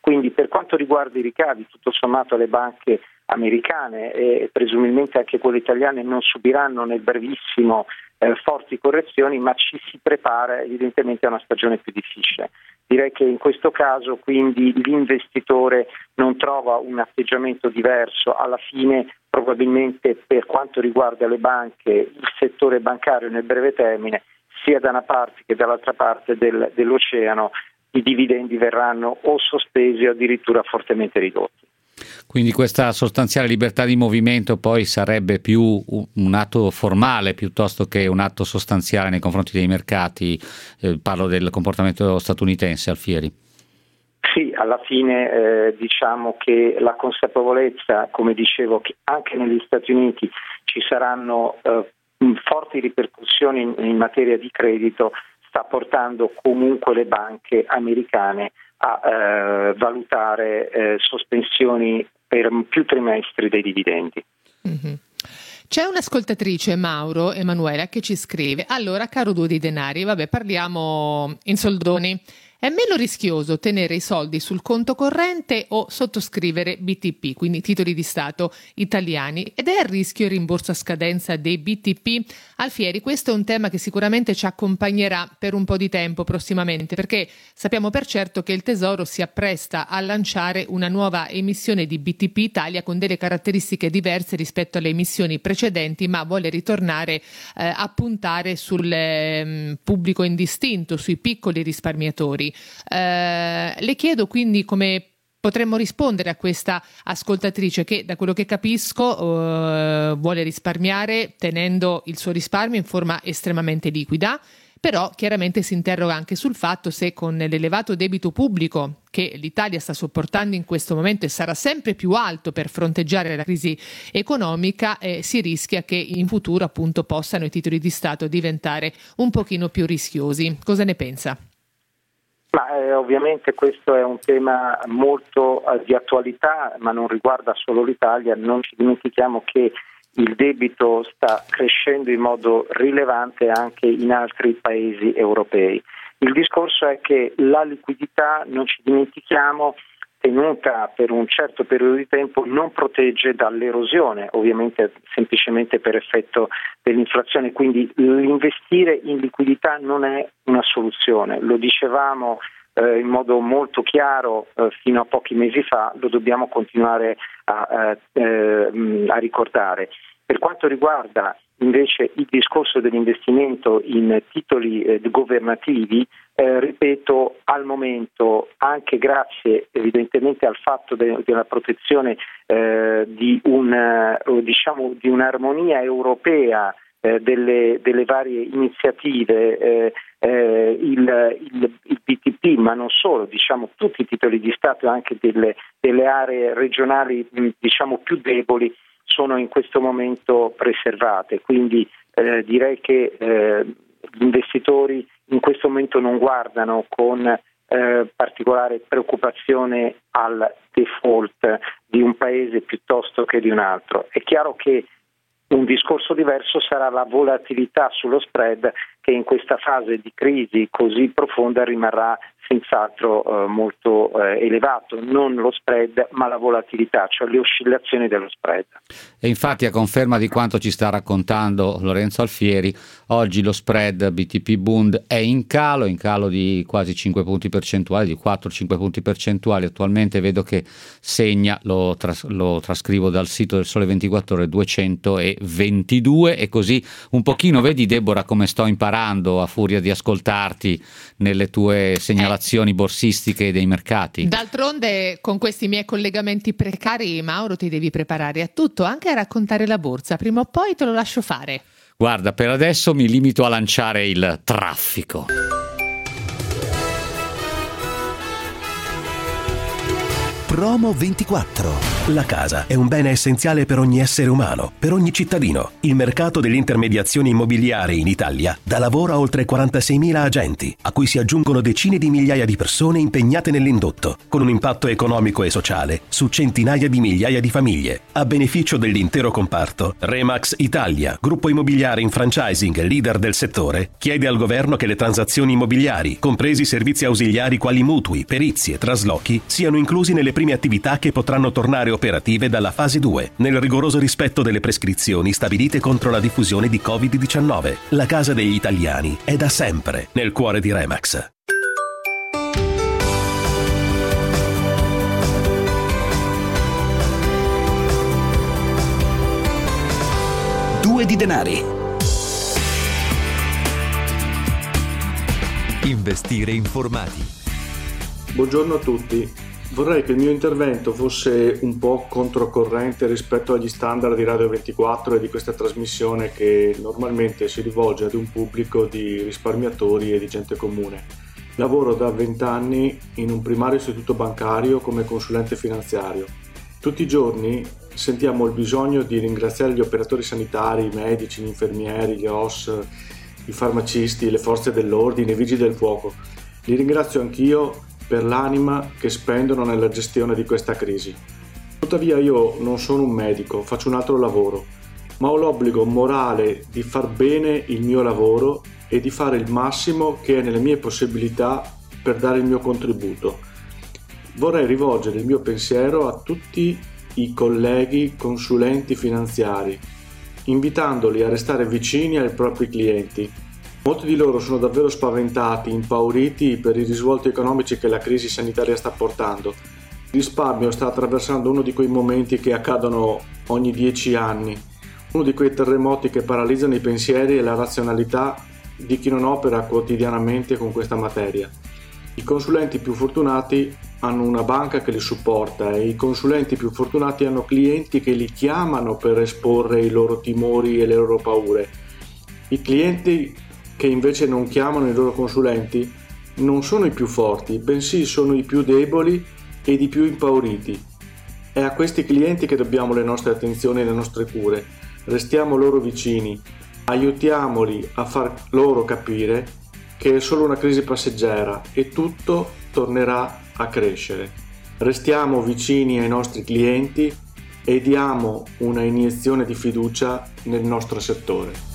Quindi per quanto riguarda i ricavi, tutto sommato le banche americane e presumibilmente anche quelle italiane non subiranno nel brevissimo eh, forti correzioni, ma ci si prepara evidentemente a una stagione più difficile. Direi che in questo caso quindi l'investitore non trova un atteggiamento diverso, alla fine probabilmente per quanto riguarda le banche, il settore bancario nel breve termine, sia da una parte che dall'altra parte del, dell'oceano, i dividendi verranno o sospesi o addirittura fortemente ridotti. Quindi questa sostanziale libertà di movimento poi sarebbe più un atto formale piuttosto che un atto sostanziale nei confronti dei mercati, eh, parlo del comportamento statunitense, Alfieri. Sì, alla fine eh, diciamo che la consapevolezza, come dicevo, che anche negli Stati Uniti ci saranno eh, forti ripercussioni in, in materia di credito, sta portando comunque le banche americane a eh, valutare eh, sospensioni per più trimestri dei dividendi. Mm-hmm. C'è un'ascoltatrice, Mauro Emanuela, che ci scrive: allora, caro Due di Denari, vabbè, parliamo in soldoni. È meno rischioso tenere i soldi sul conto corrente o sottoscrivere B T P, quindi titoli di Stato italiani? Ed è a rischio il rimborso a scadenza dei B T P? Alfieri, questo è un tema che sicuramente ci accompagnerà per un po' di tempo prossimamente, perché sappiamo per certo che il Tesoro si appresta a lanciare una nuova emissione di B T P Italia con delle caratteristiche diverse rispetto alle emissioni precedenti, ma vuole ritornare eh, a puntare sul eh, pubblico indistinto, sui piccoli risparmiatori. Eh, le chiedo quindi come potremmo rispondere a questa ascoltatrice che, da quello che capisco, eh, vuole risparmiare tenendo il suo risparmio in forma estremamente liquida, però chiaramente si interroga anche sul fatto se con l'elevato debito pubblico che l'Italia sta sopportando in questo momento e sarà sempre più alto per fronteggiare la crisi economica, eh, si rischia che in futuro appunto possano i titoli di Stato diventare un pochino più rischiosi. Cosa ne pensa? Ma eh, ovviamente questo è un tema molto eh, di attualità, ma non riguarda solo l'Italia. Non ci dimentichiamo che il debito sta crescendo in modo rilevante anche in altri paesi europei. Il discorso è che la liquidità, non ci dimentichiamo, tenuta per un certo periodo di tempo, non protegge dall'erosione, ovviamente semplicemente per effetto dell'inflazione, quindi l'investire in liquidità non è una soluzione, lo dicevamo eh, in modo molto chiaro eh, fino a pochi mesi fa, lo dobbiamo continuare a, eh, a ricordare. Per quanto riguarda invece il discorso dell'investimento in titoli eh, governativi, eh, ripeto, al momento, anche grazie evidentemente al fatto de- della protezione eh, di, un, eh, diciamo, di un'armonia europea eh, delle, delle varie iniziative, eh, eh, il, il, il B T P, ma non solo, diciamo tutti i titoli di Stato, anche delle, delle aree regionali mh, diciamo più deboli, sono in questo momento preservate, quindi eh, direi che eh, gli investitori in questo momento non guardano con eh, particolare preoccupazione al default di un paese piuttosto che di un altro. È chiaro che un discorso diverso sarà la volatilità sullo spread, che in questa fase di crisi così profonda rimarrà senz'altro eh, molto eh, elevato, non lo spread ma la volatilità, cioè le oscillazioni dello spread. E infatti, a conferma di quanto ci sta raccontando Lorenzo Alfieri, oggi lo spread B T P Bund è in calo, in calo di quasi cinque punti percentuali, di quattro cinque punti percentuali. Attualmente vedo che segna, lo, tras- lo trascrivo dal sito del Sole ventiquattro Ore, duecentoventidue, e così un pochino vedi, Deborah, come sto imparando a furia di ascoltarti nelle tue segnalazioni eh. borsistiche dei mercati. D'altronde, con questi miei collegamenti precari, Mauro, ti devi preparare a tutto, anche a raccontare la borsa. Prima o poi te lo lascio fare. Guarda, per adesso mi limito a lanciare il traffico. Promo ventiquattro. La casa è un bene essenziale per ogni essere umano, per ogni cittadino. Il mercato delle intermediazioni immobiliari in Italia dà lavoro a oltre quarantaseimila agenti, a cui si aggiungono decine di migliaia di persone impegnate nell'indotto, con un impatto economico e sociale su centinaia di migliaia di famiglie. A beneficio dell'intero comparto, Remax Italia, gruppo immobiliare in franchising leader del settore, chiede al governo che le transazioni immobiliari, compresi servizi ausiliari quali mutui, perizie, traslochi, siano inclusi nelle prime attività che potranno tornare operative dalla fase due, nel rigoroso rispetto delle prescrizioni stabilite contro la diffusione di covid diciannove. La casa degli italiani è da sempre nel cuore di Remax. Due di denari. Investire informati. Buongiorno a tutti. Vorrei che il mio intervento fosse un po' controcorrente rispetto agli standard di Radio ventiquattro e di questa trasmissione che normalmente si rivolge ad un pubblico di risparmiatori e di gente comune. Lavoro da vent'anni in un primario istituto bancario come consulente finanziario. Tutti i giorni sentiamo il bisogno di ringraziare gli operatori sanitari, i medici, gli infermieri, gli O S, i farmacisti, le forze dell'ordine, i vigili del fuoco. Li ringrazio anch'io per l'anima che spendono nella gestione di questa crisi. Tuttavia io non sono un medico, faccio un altro lavoro, ma ho l'obbligo morale di far bene il mio lavoro e di fare il massimo che è nelle mie possibilità per dare il mio contributo. Vorrei rivolgere il mio pensiero a tutti i colleghi consulenti finanziari, invitandoli a restare vicini ai propri clienti. Molti di loro sono davvero spaventati, impauriti per i risvolti economici che la crisi sanitaria sta portando. Il risparmio sta attraversando uno di quei momenti che accadono ogni dieci anni, uno di quei terremoti che paralizzano i pensieri e la razionalità di chi non opera quotidianamente con questa materia. I consulenti più fortunati hanno una banca che li supporta e i consulenti più fortunati hanno clienti che li chiamano per esporre i loro timori e le loro paure. I clienti che invece non chiamano i loro consulenti non sono i più forti, bensì sono i più deboli ed i più impauriti. È a questi clienti che dobbiamo le nostre attenzioni e le nostre cure. Restiamo loro vicini, aiutiamoli a far loro capire che è solo una crisi passeggera e tutto tornerà a crescere. Restiamo vicini ai nostri clienti e diamo una iniezione di fiducia nel nostro settore.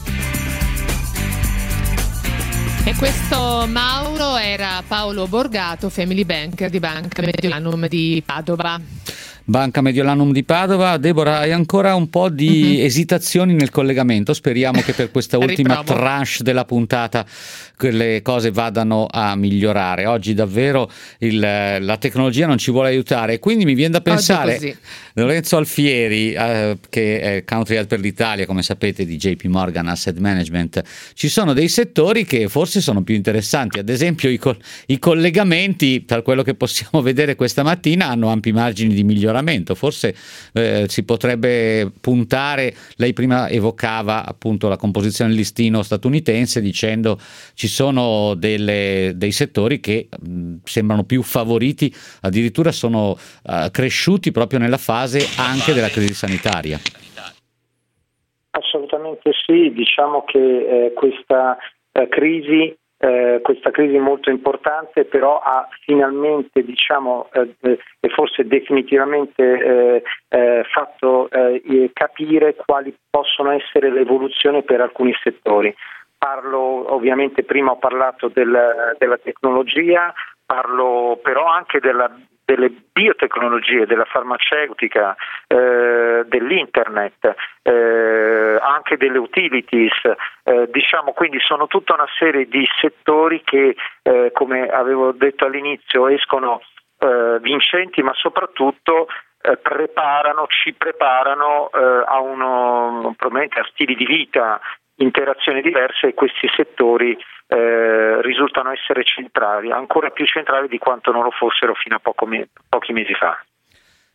E questo Mauro era Paolo Borgato, Family Banker di Banca Mediolanum di Padova. Banca Mediolanum di Padova. Deborah, hai ancora un po' di mm-hmm. esitazioni nel collegamento, speriamo che per questa ultima Riprovo. tranche della puntata le cose vadano a migliorare. Oggi davvero il, la tecnologia non ci vuole aiutare, quindi mi viene da pensare, Lorenzo Alfieri, eh, che è Country Head per l'Italia, come sapete, di J P Morgan Asset Management, ci sono dei settori che forse sono più interessanti, ad esempio i, col- i collegamenti, per quello che possiamo vedere questa mattina, hanno ampi margini di miglioramento. Forse eh, si potrebbe puntare, lei prima evocava appunto la composizione del listino statunitense dicendo ci sono delle, dei settori che mh, sembrano più favoriti, addirittura sono uh, cresciuti proprio nella fase anche della crisi sanitaria. Assolutamente sì, diciamo che eh, questa eh, crisi Eh, questa crisi molto importante però ha finalmente diciamo eh, e forse definitivamente eh, eh, fatto eh, capire quali possono essere le evoluzioni per alcuni settori. Parlo ovviamente, prima ho parlato del, della tecnologia, parlo però anche della delle biotecnologie, della farmaceutica, eh, dell'internet, eh, anche delle utilities, eh, diciamo, quindi sono tutta una serie di settori che, eh, come avevo detto all'inizio, escono eh, vincenti, ma soprattutto eh, preparano, ci preparano eh, a uno, probabilmente a stili di vita, interazioni diverse, e questi settori eh, risultano essere centrali, ancora più centrali di quanto non lo fossero fino a poco me- pochi mesi fa.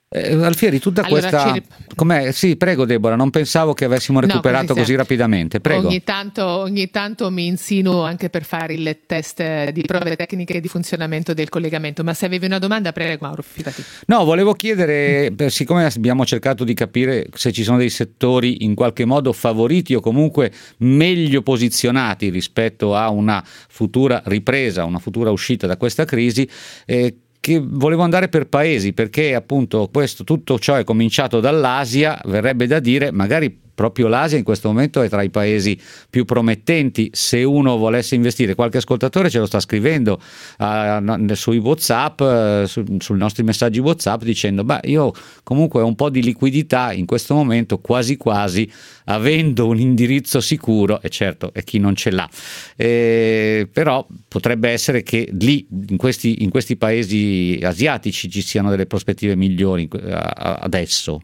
Eh, Alfieri, tutta allora, questa... ci... Com'è? Sì, prego Deborah, non pensavo che avessimo recuperato no, così, così rapidamente, prego. Ogni tanto, ogni tanto mi insinuo anche per fare il test di prove tecniche di funzionamento del collegamento, ma se avevi una domanda, prego Mauro, fidati. No, volevo chiedere, siccome abbiamo cercato di capire se ci sono dei settori in qualche modo favoriti o comunque meglio posizionati rispetto a una futura ripresa, una futura uscita da questa crisi, eh, che volevo andare per paesi, perché appunto questo, tutto ciò è cominciato dall'Asia, verrebbe da dire magari proprio l'Asia in questo momento è tra i paesi più promettenti se uno volesse investire. Qualche ascoltatore ce lo sta scrivendo uh, sui WhatsApp, uh, su, sui nostri messaggi WhatsApp, dicendo beh, io comunque ho un po' di liquidità in questo momento, quasi quasi avendo un indirizzo sicuro, e certo è chi non ce l'ha, eh, però potrebbe essere che lì in questi, in questi paesi asiatici ci siano delle prospettive migliori uh, adesso.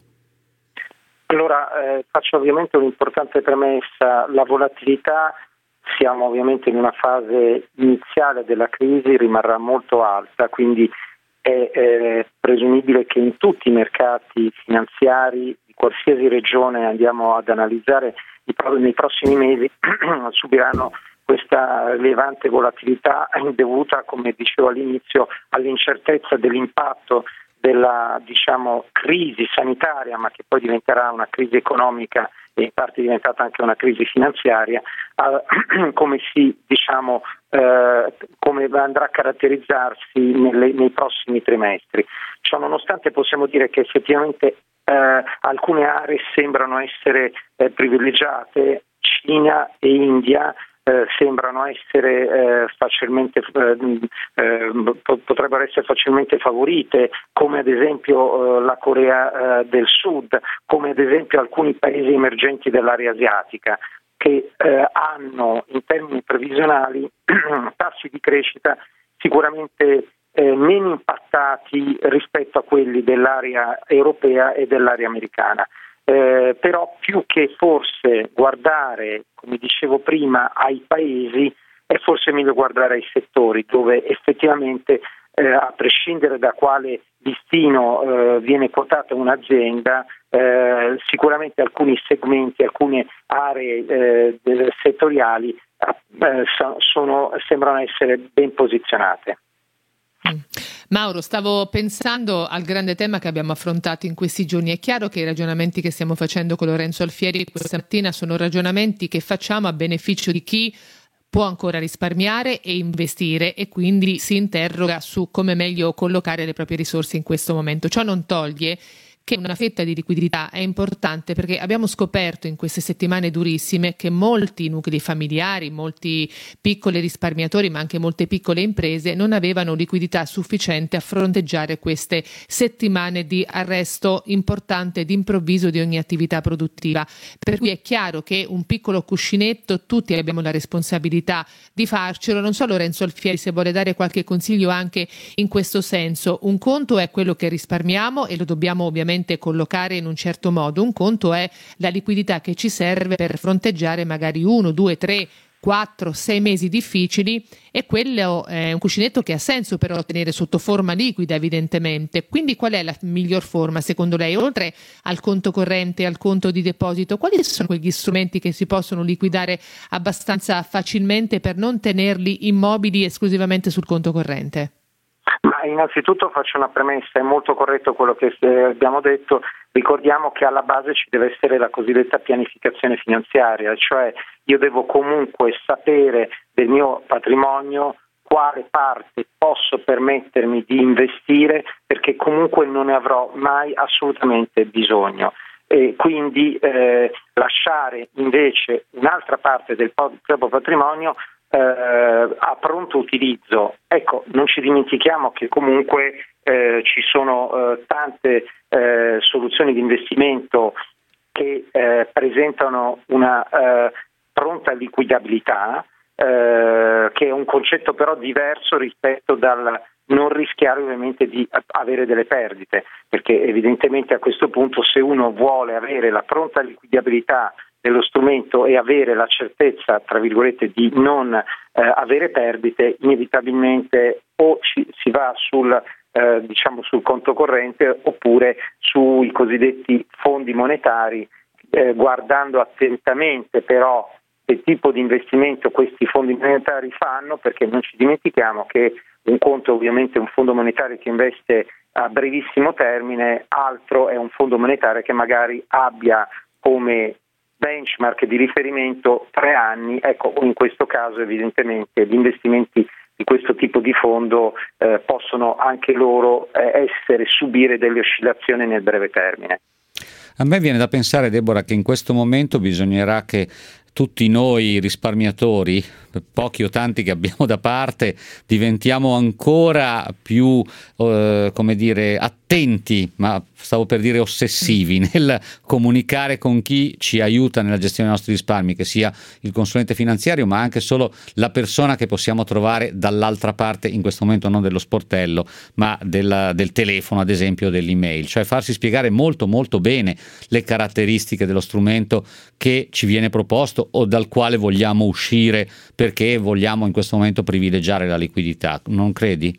Allora, eh, faccio ovviamente un'importante premessa: la volatilità, siamo ovviamente in una fase iniziale della crisi, rimarrà molto alta, quindi è eh, presumibile che in tutti i mercati finanziari di qualsiasi regione andiamo ad analizzare nei prossimi mesi subiranno questa rilevante volatilità dovuta, come dicevo all'inizio, all'incertezza dell'impatto della diciamo crisi sanitaria, ma che poi diventerà una crisi economica e in parte è diventata anche una crisi finanziaria, eh, come si diciamo eh, come andrà a caratterizzarsi nelle, nei prossimi trimestri. Ciò nonostante possiamo dire che effettivamente eh, alcune aree sembrano essere eh, privilegiate, Cina e India Eh, sembrano essere eh, facilmente eh, eh, potrebbero essere facilmente favorite, come ad esempio eh, la Corea eh, del Sud, come ad esempio alcuni paesi emergenti dell'area asiatica, che eh, hanno in termini previsionali tassi di crescita sicuramente eh, meno impattati rispetto a quelli dell'area europea e dell'area americana. Eh, però più che forse guardare, come dicevo prima, ai paesi, è forse meglio guardare ai settori dove effettivamente, eh, a prescindere da quale listino eh, viene quotata un'azienda, eh, sicuramente alcuni segmenti, alcune aree eh, settoriali eh, sono, sembrano essere ben posizionate. Mm. Mauro, stavo pensando al grande tema che abbiamo affrontato in questi giorni. È chiaro che i ragionamenti che stiamo facendo con Lorenzo Alfieri questa mattina sono ragionamenti che facciamo a beneficio di chi può ancora risparmiare e investire e quindi si interroga su come meglio collocare le proprie risorse in questo momento. Ciò non toglie che una fetta di liquidità è importante, perché abbiamo scoperto in queste settimane durissime che molti nuclei familiari, molti piccoli risparmiatori, ma anche molte piccole imprese non avevano liquidità sufficiente a fronteggiare queste settimane di arresto importante d'improvviso di ogni attività produttiva. Per cui è chiaro che un piccolo cuscinetto tutti abbiamo la responsabilità di farcelo. Non so Lorenzo Alfieri se vuole dare qualche consiglio anche in questo senso. Un conto è quello che risparmiamo e lo dobbiamo ovviamente collocare in un certo modo, un conto è la liquidità che ci serve per fronteggiare magari uno, due, tre, quattro, sei mesi difficili, e quello è un cuscinetto che ha senso però tenere sotto forma liquida evidentemente. Quindi qual è la miglior forma secondo lei, oltre al conto corrente e al conto di deposito? Quali sono quegli strumenti che si possono liquidare abbastanza facilmente per non tenerli immobili esclusivamente sul conto corrente? Ma innanzitutto faccio una premessa: è molto corretto quello che abbiamo detto. Ricordiamo che alla base ci deve essere la cosiddetta pianificazione finanziaria, cioè io devo comunque sapere del mio patrimonio quale parte posso permettermi di investire, perché comunque non ne avrò mai assolutamente bisogno. E quindi eh, lasciare invece un'altra parte del proprio patrimonio Eh, a pronto utilizzo. Ecco, non ci dimentichiamo che comunque eh, ci sono eh, tante eh, soluzioni di investimento che eh, presentano una eh, pronta liquidabilità, eh, che è un concetto però diverso rispetto dal non rischiare ovviamente di avere delle perdite, perché evidentemente a questo punto, se uno vuole avere la pronta liquidabilità dello strumento e avere la certezza, tra virgolette, di non eh, avere perdite, inevitabilmente o ci, si va sul eh, diciamo sul conto corrente oppure sui cosiddetti fondi monetari, eh, guardando attentamente però che tipo di investimento questi fondi monetari fanno, perché non ci dimentichiamo che un conto ovviamente è un fondo monetario che investe a brevissimo termine, altro è un fondo monetario che magari abbia come benchmark di riferimento tre anni. Ecco, in questo caso evidentemente gli investimenti di questo tipo di fondo eh, possono anche loro eh, essere subire delle oscillazioni nel breve termine. A me viene da pensare, Deborah, che in questo momento bisognerà che tutti noi risparmiatori, pochi o tanti che abbiamo da parte, diventiamo ancora più, eh, come dire, attenti, ma stavo per dire ossessivi, nel comunicare con chi ci aiuta nella gestione dei nostri risparmi, che sia il consulente finanziario, ma anche solo la persona che possiamo trovare dall'altra parte, in questo momento non dello sportello, ma del, del telefono, ad esempio, dell'email. Cioè farsi spiegare molto molto bene le caratteristiche dello strumento che ci viene proposto o dal quale vogliamo uscire perché vogliamo in questo momento privilegiare la liquidità, non credi?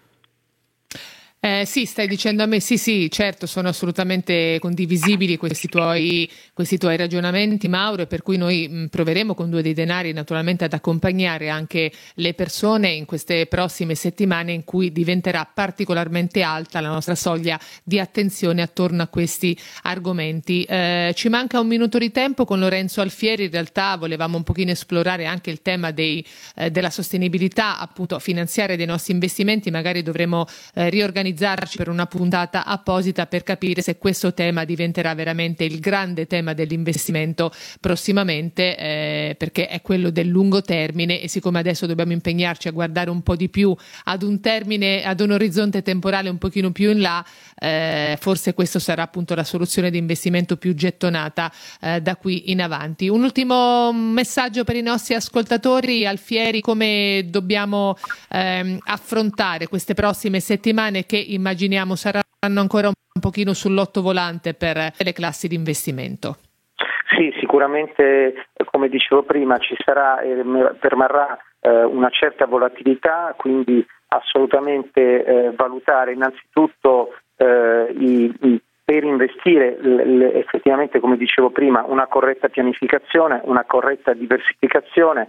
Eh, sì, stai dicendo a me, sì sì, certo, sono assolutamente condivisibili questi tuoi, questi tuoi ragionamenti, Mauro, e per cui noi mh, proveremo con Due dei Denari naturalmente ad accompagnare anche le persone in queste prossime settimane in cui diventerà particolarmente alta la nostra soglia di attenzione attorno a questi argomenti. Eh, ci manca un minuto di tempo con Lorenzo Alfieri, in realtà volevamo un pochino esplorare anche il tema dei, eh, della sostenibilità appunto finanziaria dei nostri investimenti, magari dovremo eh, riorganizzare per una puntata apposita per capire se questo tema diventerà veramente il grande tema dell'investimento prossimamente, eh, perché è quello del lungo termine, e siccome adesso dobbiamo impegnarci a guardare un po' di più ad un termine, ad un orizzonte temporale un pochino più in là, eh, forse questo sarà appunto la soluzione di investimento più gettonata eh, da qui in avanti. Un ultimo messaggio per i nostri ascoltatori, Alfieri: come dobbiamo ehm, affrontare queste prossime settimane che immaginiamo saranno ancora un pochino sull'ottovolante per le classi di investimento? Sì, sicuramente, come dicevo prima, ci sarà e permarrà eh, una certa volatilità, quindi assolutamente eh, valutare innanzitutto eh, i, i, per investire le, le, effettivamente, come dicevo prima, una corretta pianificazione, una corretta diversificazione.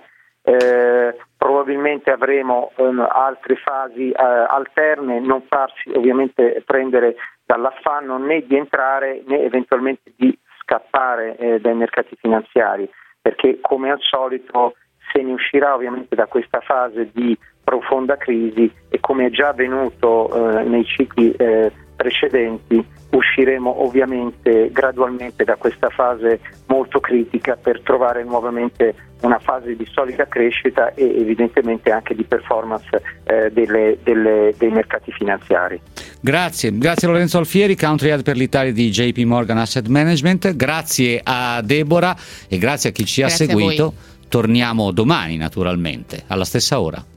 Eh, probabilmente avremo ehm, altre fasi eh, alterne, non farsi ovviamente prendere dall'affanno né di entrare né eventualmente di scappare eh, dai mercati finanziari, perché come al solito se ne uscirà ovviamente da questa fase di profonda crisi, e come è già avvenuto eh, nei cicli eh, precedenti, usciremo ovviamente gradualmente da questa fase molto critica per trovare nuovamente una fase di solida crescita e evidentemente anche di performance eh, delle, delle, dei mercati finanziari. Grazie, grazie Lorenzo Alfieri, Country Head per l'Italia di J P Morgan Asset Management, grazie a Deborah e grazie a chi ci ha grazie seguito. Torniamo domani naturalmente alla stessa ora.